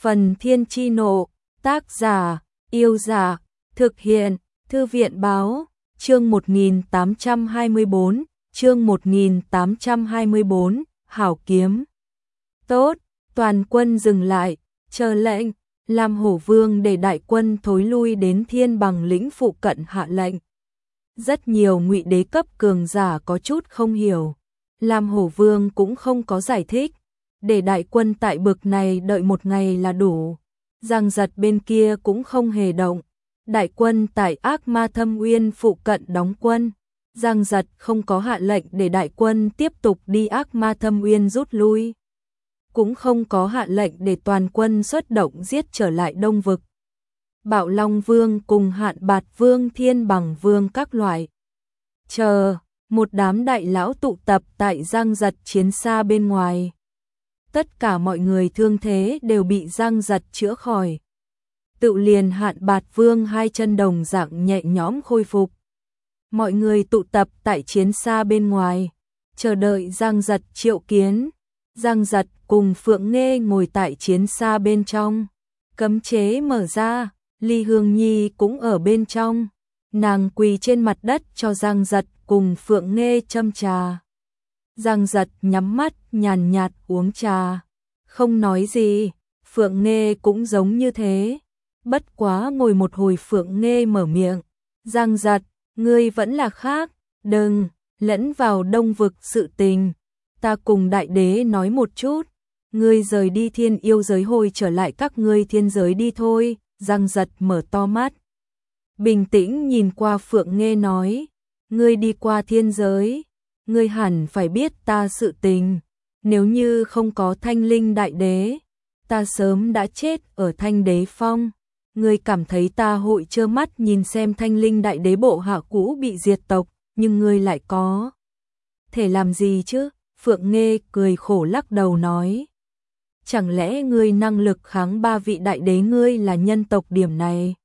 Phần Thiên Chi Nộ, tác giả, Yêu Giả, thực hiện, Thư viện Báo, chương 1824, chương 1824, Hảo Kiếm. Tốt, toàn quân dừng lại, chờ lệnh, Lam Hổ Vương để đại quân thối lui đến Thiên Bằng lĩnh phụ cận hạ lệnh. Rất nhiều Ngụy đế cấp cường giả có chút không hiểu, Lam Hổ Vương cũng không có giải thích, để đại quân tại bực này đợi một ngày là đủ. Giang Giật bên kia cũng không hề động, đại quân tại Ác Ma Thâm Uyên phụ cận đóng quân. Giang Giật không có hạ lệnh để đại quân tiếp tục đi Ác Ma Thâm Uyên rút lui, cũng không có hạ lệnh để toàn quân xuất động giết trở lại Đông Vực. Bạo Long Vương cùng Hạn Bạt Vương, Thiên Bằng Vương các loại. Chờ, một đám đại lão tụ tập tại Giang Giật chiến xa bên ngoài. Tất cả mọi người thương thế đều bị Giang Giật chữa khỏi. Tự liền Hạn Bạt Vương hai chân đồng dạng nhẹ nhõm khôi phục. Mọi người tụ tập tại chiến xa bên ngoài, chờ đợi Giang Giật triệu kiến. Giang Giật cùng Phượng Nghê ngồi tại chiến xa bên trong. Cấm chế mở ra, Ly Hương Nhi cũng ở bên trong. Nàng quỳ trên mặt đất cho Giang Giật cùng Phượng Nghê châm trà. Giang Giật nhắm mắt nhàn nhạt uống trà, không nói gì. Phượng Nghê cũng giống như thế. Bất quá ngồi một hồi Phượng Nghê mở miệng. Giang Giật, ngươi vẫn là khác, đừng lẫn vào Đông Vực sự tình. Ta cùng đại đế nói một chút, ngươi rời đi thiên yêu giới hồi trở lại các ngươi thiên giới đi thôi. Giang Giật mở to mắt, bình tĩnh nhìn qua Phượng Nghê nói, ngươi đi qua thiên giới, ngươi hẳn phải biết ta sự tình. Nếu như không có Thanh Linh đại đế, ta sớm đã chết ở Thanh Đế Phong. Ngươi cảm thấy ta hội trơ mắt nhìn xem Thanh Linh đại đế bộ hạ cũ bị diệt tộc, nhưng ngươi lại có thể làm gì chứ? Phượng Nghê cười khổ lắc đầu nói, chẳng lẽ ngươi năng lực kháng ba vị đại đế, ngươi là nhân tộc, điểm này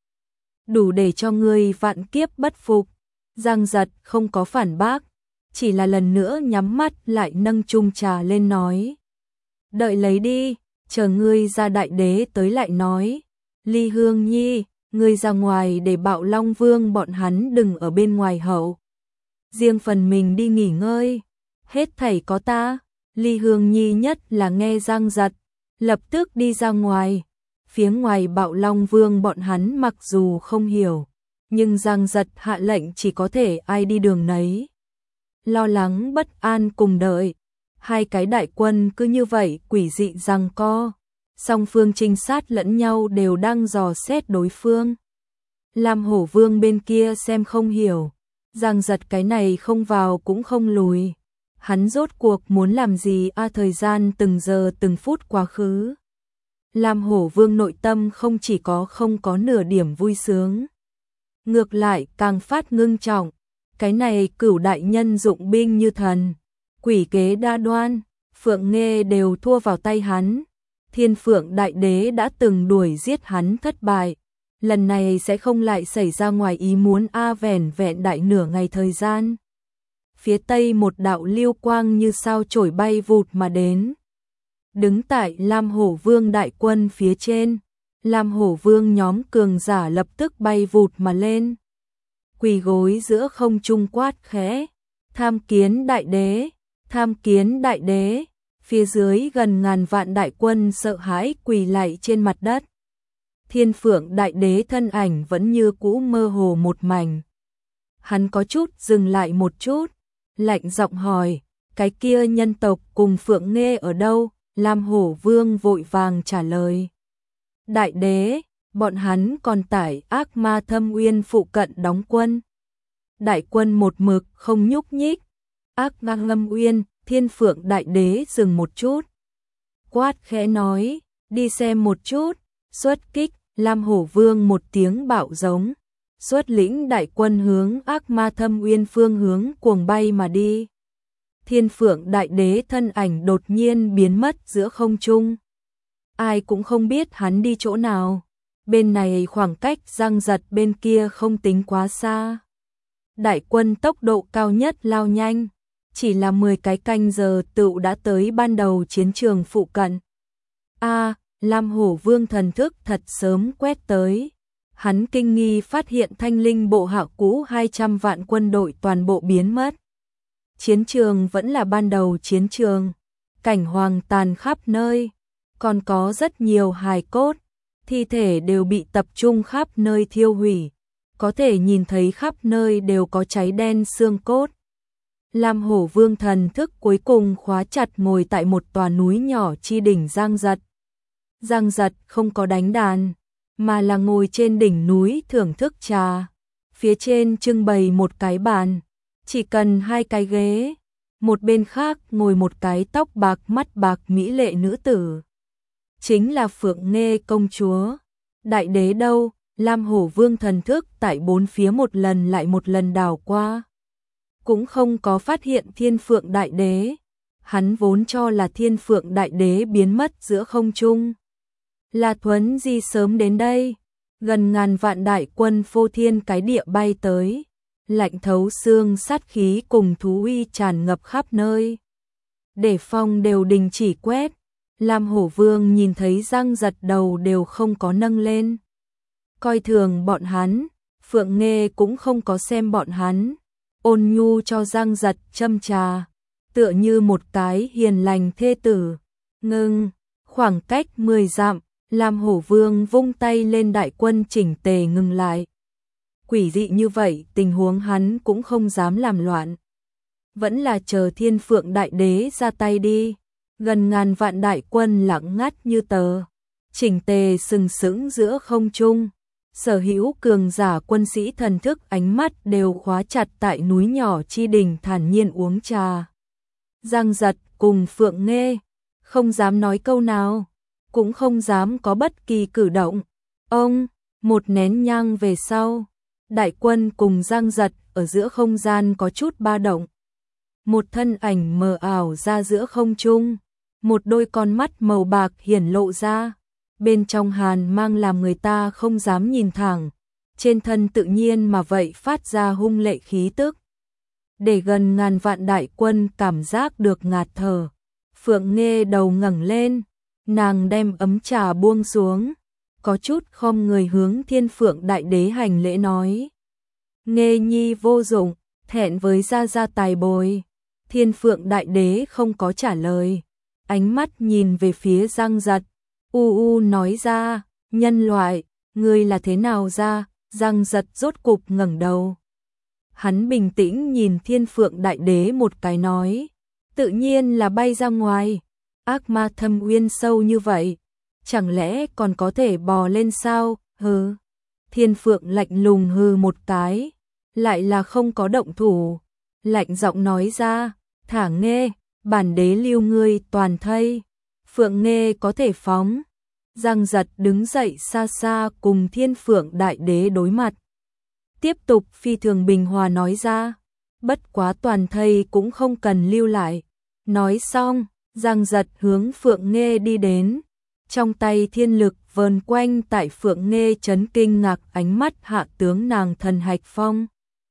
đủ để cho ngươi vạn kiếp bất phục. Giang Giật không có phản bác, chỉ là lần nữa nhắm mắt lại nâng chung trà lên nói, đợi lấy đi, chờ ngươi ra đại đế tới lại nói. Ly Hương Nhi, ngươi ra ngoài để Bạo Long Vương bọn hắn đừng ở bên ngoài hậu. Riêng phần mình đi nghỉ ngơi, hết thảy có ta. Ly Hương Nhi nhất là nghe Giang Giật, lập tức đi ra ngoài. Phía ngoài Bạo Long Vương bọn hắn mặc dù không hiểu, nhưng Giang Giật hạ lệnh chỉ có thể ai đi đường nấy. Lo lắng bất an cùng đợi, hai cái đại quân cứ như vậy quỷ dị giằng co. Song phương trinh sát lẫn nhau đều đang dò xét đối phương. Lam Hổ Vương bên kia xem không hiểu, Giang Giật cái này không vào cũng không lùi. Hắn rốt cuộc muốn làm gì a? Thời gian từng giờ từng phút quá khứ. Lam Hổ Vương nội tâm không chỉ không có nửa điểm vui sướng, ngược lại càng phát ngưng trọng. Cái này Cửu đại nhân dụng binh như thần, quỷ kế đa đoan, Phượng Nghê đều thua vào tay hắn. Thiên Phượng đại đế đã từng đuổi giết hắn thất bại, lần này sẽ không lại xảy ra ngoài ý muốn a. Vẻn vẹn đại nửa ngày thời gian, phía tây một đạo lưu quang như sao chổi bay vụt mà đến. Đứng tại Lam Hổ Vương đại quân phía trên, Lam Hổ Vương nhóm cường giả lập tức bay vụt mà lên, quỳ gối giữa không trung quát khẽ, tham kiến đại đế, tham kiến đại đế. Phía dưới gần ngàn vạn đại quân sợ hãi quỳ lạy trên mặt đất. Thiên Phượng đại đế thân ảnh vẫn như cũ mơ hồ một mảnh. Hắn có chút dừng lại một chút, lạnh giọng hỏi, cái kia nhân tộc cùng Phượng Nghê ở đâu? Lam Hổ Vương vội vàng trả lời, đại đế, bọn hắn còn tại Ác Ma Thâm Uyên phụ cận đóng quân. Đại quân một mực không nhúc nhích. Ác Ma Thâm Uyên. Thiên Phượng đại đế dừng một chút, quát khẽ nói, đi xem một chút. Xuất kích. Lam Hổ Vương một tiếng bạo giống, xuất lĩnh đại quân hướng Ác Ma Thâm Uyên phương hướng cuồng bay mà đi. Thiên Phượng đại đế thân ảnh đột nhiên biến mất giữa không trung, ai cũng không biết hắn đi chỗ nào. Bên này khoảng cách Giang Giật bên kia không tính quá xa. Đại quân tốc độ cao nhất lao nhanh, chỉ là 10 cái canh giờ tựu đã tới ban đầu chiến trường phụ cận. Lam Hổ Vương thần thức thật sớm quét tới. Hắn kinh nghi phát hiện Thanh Linh bộ hạ cũ 200 vạn quân đội toàn bộ biến mất. Chiến trường vẫn là ban đầu chiến trường, cảnh hoang tàn khắp nơi, còn có rất nhiều hài cốt, thi thể đều bị tập trung khắp nơi thiêu hủy, có thể nhìn thấy khắp nơi đều có cháy đen xương cốt. Lam Hổ Vương thần thức cuối cùng khóa chặt ngồi tại một tòa núi nhỏ chi đỉnh Giang Giật. Giang Giật không có đánh đàn, mà là ngồi trên đỉnh núi thưởng thức trà. Phía trên trưng bày một cái bàn, chỉ cần 2 cái ghế, một bên khác ngồi một cái tóc bạc mắt bạc mỹ lệ nữ tử. Chính là Phượng Nghê công chúa. Đại đế đâu? Lam Hổ Vương thần thức tại bốn phía một lần lại một lần đảo qua, cũng không có phát hiện Thiên Phượng Đại Đế. Hắn vốn cho là Thiên Phượng Đại Đế biến mất giữa không trung. La Thuấn Di sớm đến đây, gần ngàn vạn đại quân phô thiên cái địa bay tới, lạnh thấu xương sát khí cùng thú uy tràn ngập khắp nơi. Để phong đều đình chỉ quét, Lam Hổ Vương nhìn thấy Giang Giật đầu đều không có nâng lên. Coi thường bọn hắn, Phượng Nghê cũng không có xem bọn hắn, ôn nhu cho Giang Giật châm trà, tựa như một cái hiền lành thê tử. Ngưng, khoảng cách 10 dặm, Lam Hổ Vương vung tay lên đại quân chỉnh tề ngừng lại. Quỷ dị như vậy, tình huống hắn cũng không dám làm loạn. Vẫn là chờ Thiên Phượng Đại Đế ra tay đi. Gần ngàn vạn đại quân lặng ngắt như tờ, chỉnh tề sừng sững giữa không trung. Sở hữu cường giả quân sĩ thần thức ánh mắt đều khóa chặt tại núi nhỏ chi đỉnh thản nhiên uống trà. Giang Giật cùng Phượng Nghê không dám nói câu nào, cũng không dám có bất kỳ cử động. Ông, một nén nhang về sau, đại quân cùng Giang Giật ở giữa không gian có chút ba động. Một thân ảnh mờ ảo ra giữa không trung, một đôi con mắt màu bạc hiển lộ ra, bên trong hàn mang làm người ta không dám nhìn thẳng, trên thân tự nhiên mà vậy phát ra hung lệ khí tức. Để gần ngàn vạn đại quân cảm giác được ngạt thở, Phượng Nghê đầu ngẩng lên, nàng đem ấm trà buông xuống, có chút khom người hướng Thiên Phượng Đại Đế hành lễ nói. Nghê nhi vô dụng, thẹn với gia gia tài bồi. Thiên Phượng Đại Đế không có trả lời, ánh mắt nhìn về phía Giang Giật, nói ra, nhân loại, ngươi là thế nào ra? Giang Giật rốt cục ngẩng đầu. Hắn bình tĩnh nhìn Thiên Phượng Đại Đế một cái nói, tự nhiên là bay ra ngoài, ác ma thâm uyên sâu như vậy, chẳng lẽ còn có thể bò lên sao? Hừ. Thiên Phượng lạnh lùng hừ một cái, lại là không có động thủ, lạnh giọng nói ra, thả Nghê, bản đế lưu ngươi toàn thây. Phượng Nghê có thể phóng. Giang Giật đứng dậy xa xa cùng Thiên Phượng Đại Đế đối mặt. Tiếp tục phi thường bình hòa nói ra, bất quá toàn thây cũng không cần lưu lại. Nói xong, Giang Giật hướng Phượng Nghê đi đến, trong tay thiên lực vờn quanh tại Phượng Nghê chấn kinh ngạc ánh mắt hạ tướng nàng thần hạch phong.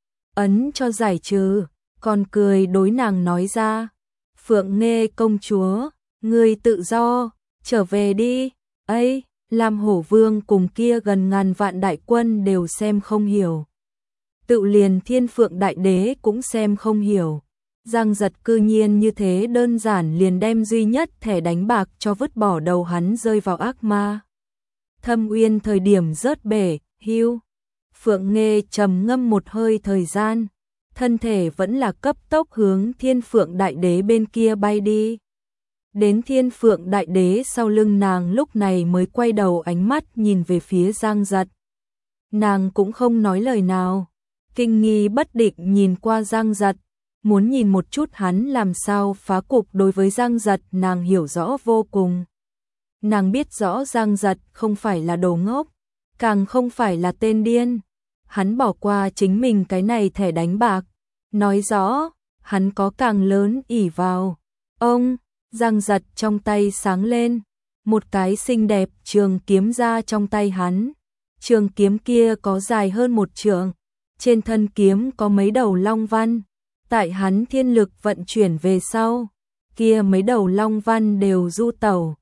Ấn cho giải trừ, còn cười đối nàng nói ra, Phượng Nghê công chúa, ngươi tự do, trở về đi. Ấy, Lam Hổ Vương cùng kia gần ngàn vạn đại quân đều xem không hiểu. Tự liền Thiên Phượng Đại Đế cũng xem không hiểu. Giang Giật cư nhiên như thế đơn giản liền đem duy nhất thẻ đánh bạc cho vứt bỏ đầu hắn rơi vào ác ma thâm uyên thời điểm rớt bể, hưu. Phượng Nghê trầm ngâm một hơi thời gian, thân thể vẫn là cấp tốc hướng Thiên Phượng Đại Đế bên kia bay đi. Đến Thiên Phượng Đại Đế sau lưng nàng lúc này mới quay đầu ánh mắt nhìn về phía Giang Giật. Nàng cũng không nói lời nào, kinh nghi bất định nhìn qua Giang Giật, muốn nhìn một chút hắn làm sao phá cục. Đối với Giang Giật nàng hiểu rõ vô cùng. Nàng biết rõ Giang Giật không phải là đồ ngốc, càng không phải là tên điên. Hắn bỏ qua chính mình cái này thẻ đánh bạc, nói rõ, hắn có càng lớn ỷ vào. Ông, Giang Giật trong tay sáng lên, một cái xinh đẹp trường kiếm ra trong tay hắn. Trường kiếm kia có dài hơn một trượng, trên thân kiếm có mấy đầu long văn. Tại hắn thiên lực vận chuyển về sau, kia mấy đầu long văn đều du tẩu,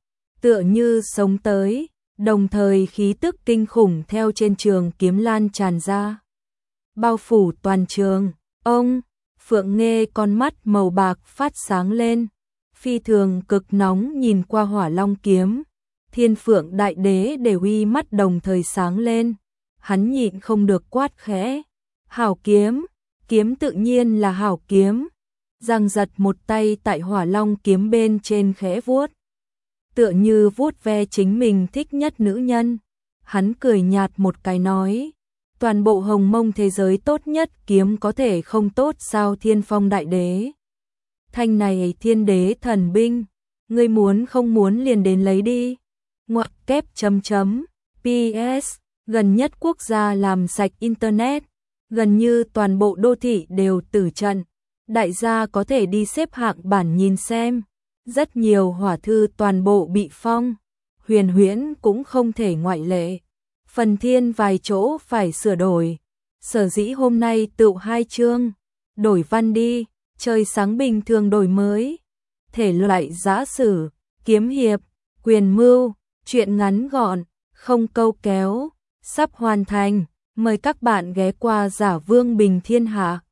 tựa như sống tới, đồng thời khí tức kinh khủng theo trên trường kiếm lan tràn ra, bao phủ toàn trường. Ông, Phượng Nghê con mắt màu bạc phát sáng lên, phi thường cực nóng nhìn qua Hỏa Long kiếm. Thiên Phượng Đại Đế đều uy mắt đồng thời sáng lên, hắn nhịn không được quát khẽ, hảo kiếm, kiếm tự nhiên là hảo kiếm. Giang giật một tay tại Hỏa Long kiếm bên trên khẽ vuốt, tựa như vuốt ve chính mình thích nhất nữ nhân. Hắn cười nhạt một cái nói, toàn bộ Hồng Mông thế giới tốt nhất kiếm có thể không tốt sao? Thiên Phong Đại Đế, thanh này Thiên Đế thần binh, ngươi muốn không muốn liền đến lấy đi. Ngoặc kép chấm chấm, PS, gần nhất quốc gia làm sạch Internet, gần như toàn bộ đô thị đều tử trận, đại gia có thể đi xếp hạng bản nhìn xem, rất nhiều hỏa thư toàn bộ bị phong, huyền huyễn cũng không thể ngoại lệ, phần thiên vài chỗ phải sửa đổi, sở dĩ hôm nay tựu 2 chương, đổi văn đi, trời sáng bình thường đổi mới, thể loại giã sử, kiếm hiệp, quyền mưu, truyện ngắn gọn, không câu kéo, sắp hoàn thành, mời các bạn ghé qua Giả Vương Bình Thiên Hạ.